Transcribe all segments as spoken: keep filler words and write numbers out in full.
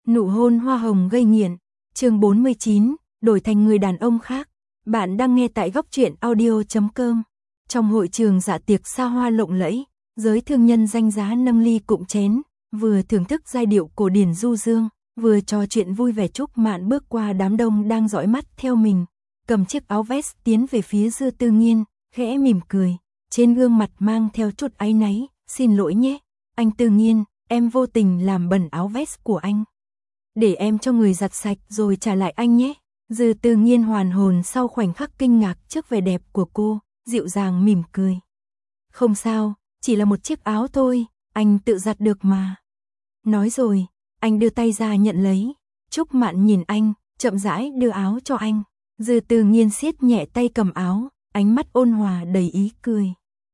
Nụ hôn hoa hồng gây nghiện, chương bốn mươi chín, đổi thành người đàn ông khác. Bạn đang nghe tại góc truyện audio chấm com. Trong hội trường dạ tiệc xa hoa lộng lẫy, giới thương nhân danh giá nâng ly cụm chén, vừa thưởng thức giai điệu cổ điển du dương, vừa trò chuyện vui vẻ. Trúc Mạn bước qua đám đông đang dõi mắt theo mình, cầm chiếc áo vest tiến về phía Dư Tư Nghiên, khẽ mỉm cười, trên gương mặt mang theo chút áy náy. Xin lỗi nhé, anh Tư Nghiên, em vô tình làm bẩn áo vest của anh. Để em cho người giặt sạch rồi trả lại anh nhé. Dư Tư Nghiên hoàn hồn sau khoảnh khắc kinh ngạc trước vẻ đẹp của cô, dịu dàng mỉm cười. Không sao, chỉ là một chiếc áo thôi, anh tự giặt được mà. Nói rồi, anh đưa tay ra nhận lấy. Trúc Mạn nhìn anh, chậm rãi đưa áo cho anh. Dư Tư Nghiên siết nhẹ tay cầm áo, ánh mắt ôn hòa đầy ý cười.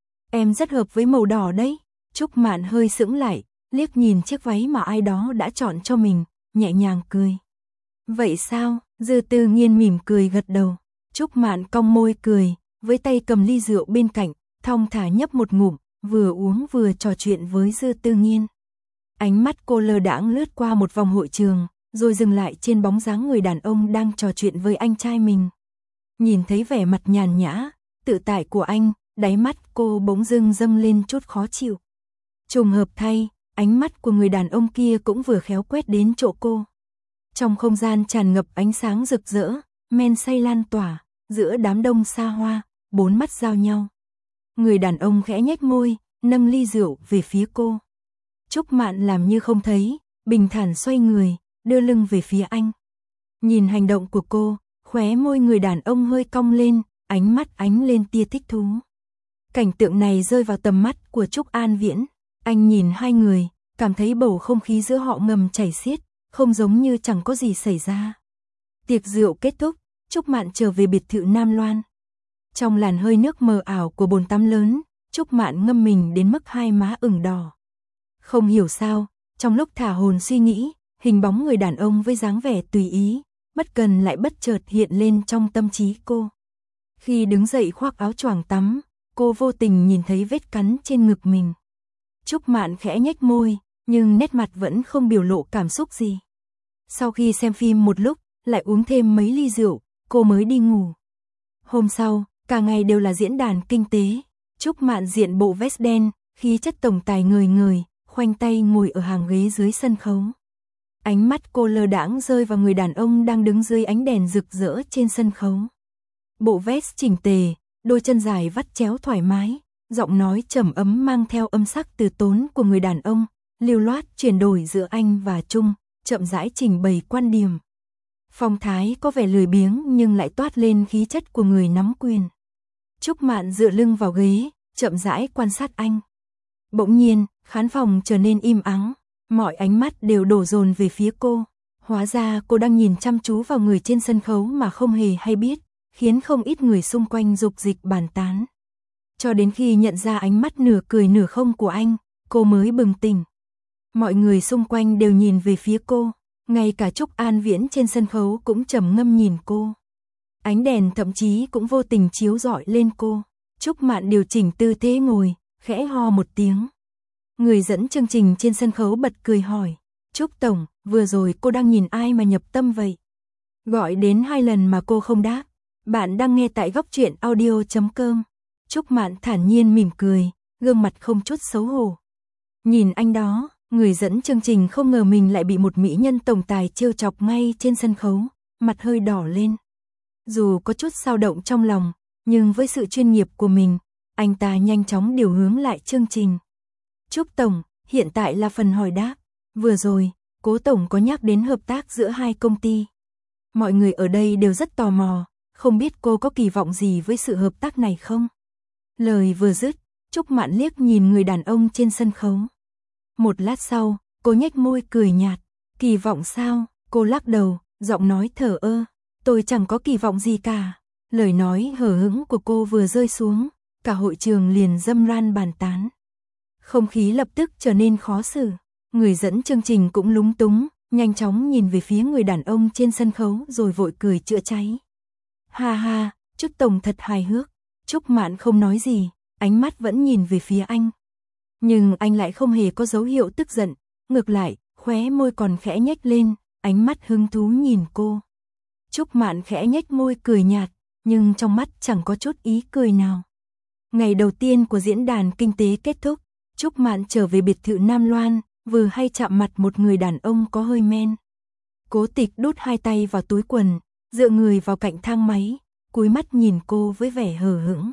Em rất hợp với màu đỏ đấy. Trúc Mạn hơi sững lại, liếc nhìn chiếc váy mà ai đó đã chọn cho mình, nhẹ nhàng cười. Vậy sao? Dư Tư Nghiên mỉm cười gật đầu. Trúc Mạn cong môi cười, với tay cầm ly rượu bên cạnh, thong thả nhấp một ngụm, vừa uống vừa trò chuyện với Dư Tư Nghiên. Ánh mắt cô lơ đãng lướt qua một vòng hội trường, rồi dừng lại trên bóng dáng người đàn ông đang trò chuyện với anh trai mình. Nhìn thấy vẻ mặt nhàn nhã, tự tại của anh, đáy mắt cô bỗng dưng dâng lên chút khó chịu. Trùng hợp thay, ánh mắt của người đàn ông kia cũng vừa khéo quét đến chỗ cô. Trong không gian tràn ngập ánh sáng rực rỡ, men say lan tỏa, giữa đám đông xa hoa, bốn mắt giao nhau. Người đàn ông khẽ nhếch môi, nâng ly rượu về phía cô. Trúc Mạn làm như không thấy, bình thản xoay người, đưa lưng về phía anh. Nhìn hành động của cô, khóe môi người đàn ông hơi cong lên, ánh mắt ánh lên tia thích thú. Cảnh tượng này rơi vào tầm mắt của Trúc An Viễn. Anh nhìn hai người, cảm thấy bầu không khí giữa họ ngầm chảy xiết, không giống như chẳng có gì xảy ra. Tiệc rượu kết thúc, Trúc Mạn trở về biệt thự Nam Loan. Trong làn hơi nước mờ ảo của bồn tắm lớn, Trúc Mạn ngâm mình đến mức hai má ửng đỏ. Không hiểu sao, trong lúc thả hồn suy nghĩ, hình bóng người đàn ông với dáng vẻ tùy ý, bất cần lại bất chợt hiện lên trong tâm trí cô. Khi đứng dậy khoác áo choàng tắm, cô vô tình nhìn thấy vết cắn trên ngực mình. Trúc Mạn khẽ nhếch môi, nhưng nét mặt vẫn không biểu lộ cảm xúc gì. Sau khi xem phim một lúc, lại uống thêm mấy ly rượu, cô mới đi ngủ. Hôm sau, cả ngày đều là diễn đàn kinh tế. Trúc Mạn diện bộ vest đen, khí chất tổng tài ngời ngời, khoanh tay ngồi ở hàng ghế dưới sân khấu. Ánh mắt cô lơ đãng rơi vào người đàn ông đang đứng dưới ánh đèn rực rỡ trên sân khấu. Bộ vest chỉnh tề, đôi chân dài vắt chéo thoải mái, giọng nói trầm ấm mang theo âm sắc từ tốn của người đàn ông, lưu loát chuyển đổi giữa anh và Trung, chậm rãi trình bày quan điểm. Phong thái có vẻ lười biếng nhưng lại toát lên khí chất của người nắm quyền. Trúc Mạn dựa lưng vào ghế, chậm rãi quan sát anh. Bỗng nhiên, khán phòng trở nên im ắng, mọi ánh mắt đều đổ dồn về phía cô. Hóa ra cô đang nhìn chăm chú vào người trên sân khấu mà không hề hay biết, khiến không ít người xung quanh dục dịch bàn tán. Cho đến khi nhận ra ánh mắt nửa cười nửa không của anh, cô mới bừng tỉnh. Mọi người xung quanh đều nhìn về phía cô, ngay cả Trúc An Viễn trên sân khấu cũng trầm ngâm nhìn cô. Ánh đèn thậm chí cũng vô tình chiếu rọi lên cô. Trúc Mạn điều chỉnh tư thế ngồi, khẽ ho một tiếng. Người dẫn chương trình trên sân khấu bật cười hỏi, Trúc Tổng, vừa rồi cô đang nhìn ai mà nhập tâm vậy? Gọi đến hai lần mà cô không đáp. Bạn đang nghe tại góc truyện audio chấm com. Trúc Mạn thản nhiên mỉm cười, gương mặt không chút xấu hổ. Nhìn anh đó, người dẫn chương trình không ngờ mình lại bị một mỹ nhân tổng tài trêu chọc ngay trên sân khấu, mặt hơi đỏ lên. Dù có chút dao động trong lòng, nhưng với sự chuyên nghiệp của mình, anh ta nhanh chóng điều hướng lại chương trình. Trúc Tổng, hiện tại là phần hỏi đáp. Vừa rồi, Cố Tổng có nhắc đến hợp tác giữa hai công ty. Mọi người ở đây đều rất tò mò, không biết cô có kỳ vọng gì với sự hợp tác này không? Lời vừa dứt, Trúc Mạn liếc nhìn người đàn ông trên sân khấu. Một lát sau, cô nhếch môi cười nhạt. Kỳ vọng sao? Cô lắc đầu, giọng nói thở ơ. Tôi chẳng có kỳ vọng gì cả. Lời nói hờ hững của cô vừa rơi xuống, cả hội trường liền râm ran bàn tán. Không khí lập tức trở nên khó xử. Người dẫn chương trình cũng lúng túng, nhanh chóng nhìn về phía người đàn ông trên sân khấu rồi vội cười chữa cháy. Ha ha, Trúc Tổng thật hài hước. Trúc Mạn không nói gì, ánh mắt vẫn nhìn về phía anh. Nhưng anh lại không hề có dấu hiệu tức giận, ngược lại, khóe môi còn khẽ nhếch lên, ánh mắt hứng thú nhìn cô. Trúc Mạn khẽ nhếch môi cười nhạt, nhưng trong mắt chẳng có chút ý cười nào. Ngày đầu tiên của diễn đàn kinh tế kết thúc, Trúc Mạn trở về biệt thự Nam Loan, vừa hay chạm mặt một người đàn ông có hơi men. Cố Tịch đút hai tay vào túi quần, dựa người vào cạnh thang máy, cúi mắt nhìn cô với vẻ hờ hững.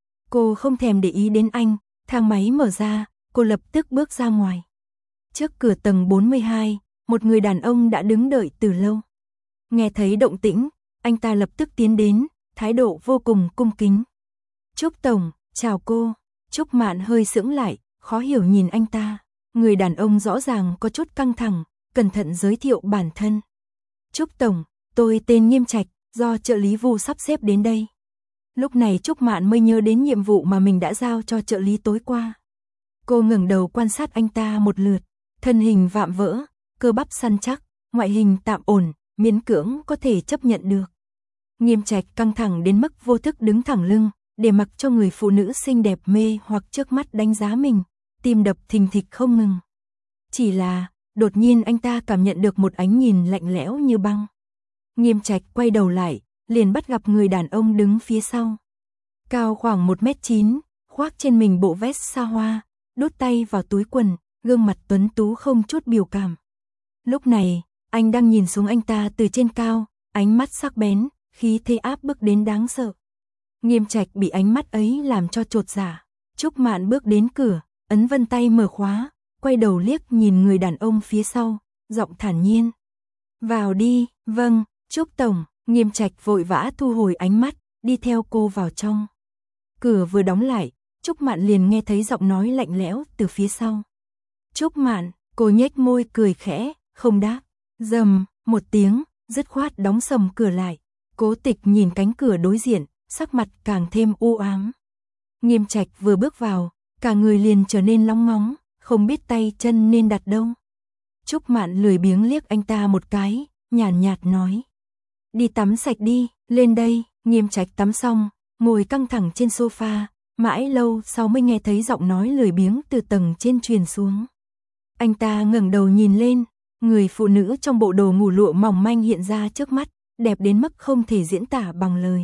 Cô không thèm để ý đến anh, thang máy mở ra, cô lập tức bước ra ngoài. Trước cửa tầng bốn mươi hai, một người đàn ông đã đứng đợi từ lâu. Nghe thấy động tĩnh, anh ta lập tức tiến đến, thái độ vô cùng cung kính. Trúc Tổng, chào cô. Trúc Mạn hơi sững lại, khó hiểu nhìn anh ta. Người đàn ông rõ ràng có chút căng thẳng, cẩn thận giới thiệu bản thân. Trúc Tổng, tôi tên Nghiêm Trạch, do trợ lý Vu sắp xếp đến đây. Lúc này Trúc Mạn mới nhớ đến nhiệm vụ mà mình đã giao cho trợ lý tối qua. Cô ngẩng đầu quan sát anh ta một lượt, thân hình vạm vỡ, cơ bắp săn chắc, ngoại hình tạm ổn, miễn cưỡng có thể chấp nhận được. Nghiêm Trạch căng thẳng đến mức vô thức đứng thẳng lưng, để mặc cho người phụ nữ xinh đẹp mê hoặc trước mắt đánh giá mình, tim đập thình thịch không ngừng. Chỉ là, đột nhiên anh ta cảm nhận được một ánh nhìn lạnh lẽo như băng. Nghiêm Trạch quay đầu lại, liền bắt gặp người đàn ông đứng phía sau. Cao khoảng một mét chín, khoác trên mình bộ vest xa hoa, đút tay vào túi quần, gương mặt tuấn tú không chút biểu cảm. Lúc này, anh đang nhìn xuống anh ta từ trên cao, ánh mắt sắc bén, khí thế áp bức đến đáng sợ. Nghiêm Trạch bị ánh mắt ấy làm cho chột dạ. Trúc Mạn bước đến cửa, ấn vân tay mở khóa, quay đầu liếc nhìn người đàn ông phía sau, giọng thản nhiên. Vào đi, vâng, Trúc Tổng. Nghiêm Trạch vội vã thu hồi ánh mắt, đi theo cô vào trong. Cửa vừa đóng lại, Trúc Mạn liền nghe thấy giọng nói lạnh lẽo từ phía sau. Trúc Mạn, cô nhếch môi cười khẽ, không đáp. Rầm, một tiếng, dứt khoát đóng sầm cửa lại. Cố Tịch nhìn cánh cửa đối diện, sắc mặt càng thêm u ám. Nghiêm Trạch vừa bước vào, cả người liền trở nên lóng ngóng, không biết tay chân nên đặt đâu. Trúc Mạn lười biếng liếc anh ta một cái, nhàn nhạt nói. Đi tắm sạch đi, lên đây. Nghiêm Trạch tắm xong, ngồi căng thẳng trên sofa, mãi lâu sau mới nghe thấy giọng nói lười biếng từ tầng trên truyền xuống. Anh ta ngẩng đầu nhìn lên, người phụ nữ trong bộ đồ ngủ lụa mỏng manh hiện ra trước mắt, đẹp đến mức không thể diễn tả bằng lời.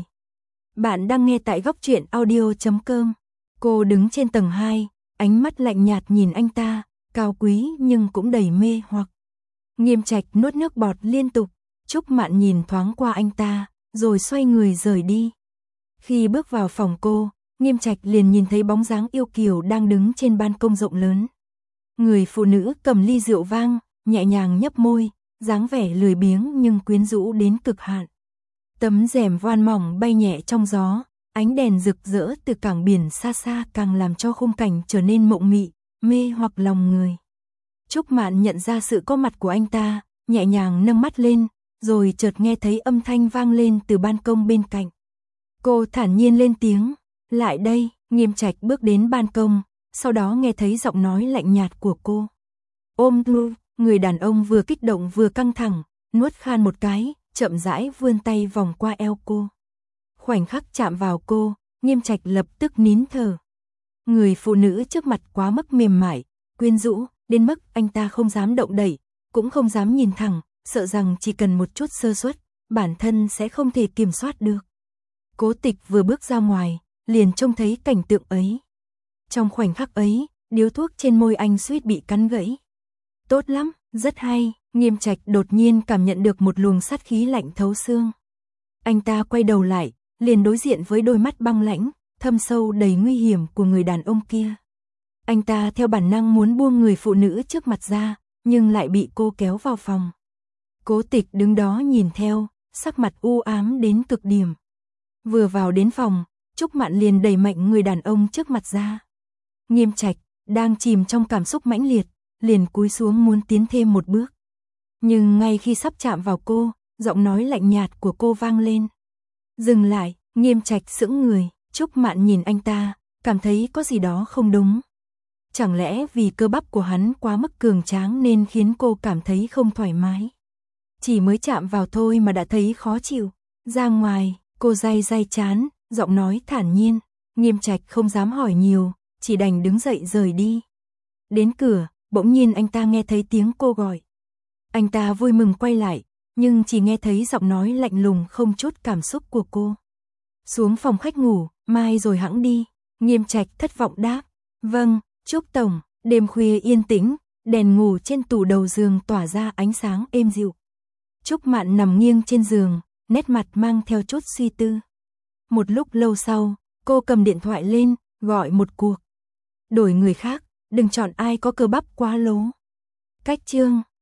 Bạn đang nghe tại góc truyện audio chấm com. Cô đứng trên tầng hai, ánh mắt lạnh nhạt nhìn anh ta, cao quý nhưng cũng đầy mê hoặc. Nghiêm Trạch nuốt nước bọt liên tục. Trúc Mạn nhìn thoáng qua anh ta, rồi xoay người rời đi. Khi bước vào phòng cô, Nghiêm Trạch liền nhìn thấy bóng dáng yêu kiều đang đứng trên ban công rộng lớn. Người phụ nữ cầm ly rượu vang, nhẹ nhàng nhấp môi, dáng vẻ lười biếng nhưng quyến rũ đến cực hạn. Tấm rèm voan mỏng bay nhẹ trong gió, ánh đèn rực rỡ từ cảng biển xa xa càng làm cho khung cảnh trở nên mộng mị, mê hoặc lòng người. Trúc Mạn nhận ra sự có mặt của anh ta, nhẹ nhàng nâng mắt lên, rồi chợt nghe thấy âm thanh vang lên từ ban công bên cạnh. Cô thản nhiên lên tiếng, lại đây. Nghiêm Trạch bước đến ban công, sau đó nghe thấy giọng nói lạnh nhạt của cô. Ôm lu, người đàn ông vừa kích động vừa căng thẳng, nuốt khan một cái, chậm rãi vươn tay vòng qua eo cô. Khoảnh khắc chạm vào cô, Nghiêm Trạch lập tức nín thở. Người phụ nữ trước mặt quá mức mềm mại, quyến rũ, đến mức anh ta không dám động đậy, cũng không dám nhìn thẳng, sợ rằng chỉ cần một chút sơ suất, bản thân sẽ không thể kiểm soát được. Cố Tịch vừa bước ra ngoài, liền trông thấy cảnh tượng ấy. Trong khoảnh khắc ấy, điếu thuốc trên môi anh suýt bị cắn gãy. Tốt lắm, rất hay. Nghiêm Trạch đột nhiên cảm nhận được một luồng sát khí lạnh thấu xương. Anh ta quay đầu lại, liền đối diện với đôi mắt băng lãnh, thâm sâu đầy nguy hiểm của người đàn ông kia. Anh ta theo bản năng muốn buông người phụ nữ trước mặt ra, nhưng lại bị cô kéo vào phòng. Cố Tịch đứng đó nhìn theo, sắc mặt u ám đến cực điểm. Vừa vào đến phòng, Trúc Mạn liền đẩy mạnh người đàn ông trước mặt ra. Nghiêm Trạch, đang chìm trong cảm xúc mãnh liệt, liền cúi xuống muốn tiến thêm một bước. Nhưng ngay khi sắp chạm vào cô, giọng nói lạnh nhạt của cô vang lên. Dừng lại. Nghiêm Trạch sững người, Trúc Mạn nhìn anh ta, cảm thấy có gì đó không đúng. Chẳng lẽ vì cơ bắp của hắn quá mức cường tráng nên khiến cô cảm thấy không thoải mái? Chỉ mới chạm vào thôi mà đã thấy khó chịu. Ra ngoài, cô day day chán, giọng nói thản nhiên. Nghiêm Trạch không dám hỏi nhiều, chỉ đành đứng dậy rời đi. Đến cửa, bỗng nhiên anh ta nghe thấy tiếng cô gọi. Anh ta vui mừng quay lại, nhưng chỉ nghe thấy giọng nói lạnh lùng không chút cảm xúc của cô. Xuống phòng khách ngủ, mai rồi hẵng đi. Nghiêm Trạch thất vọng đáp. Vâng, Trúc tổng. Đêm khuya yên tĩnh, đèn ngủ trên tủ đầu giường tỏa ra ánh sáng êm dịu. Trúc Mạn nằm nghiêng trên giường, nét mặt mang theo chút suy tư. Một lúc lâu sau, cô cầm điện thoại lên, gọi một cuộc. Đổi người khác, đừng chọn ai có cơ bắp quá lố. Cách chương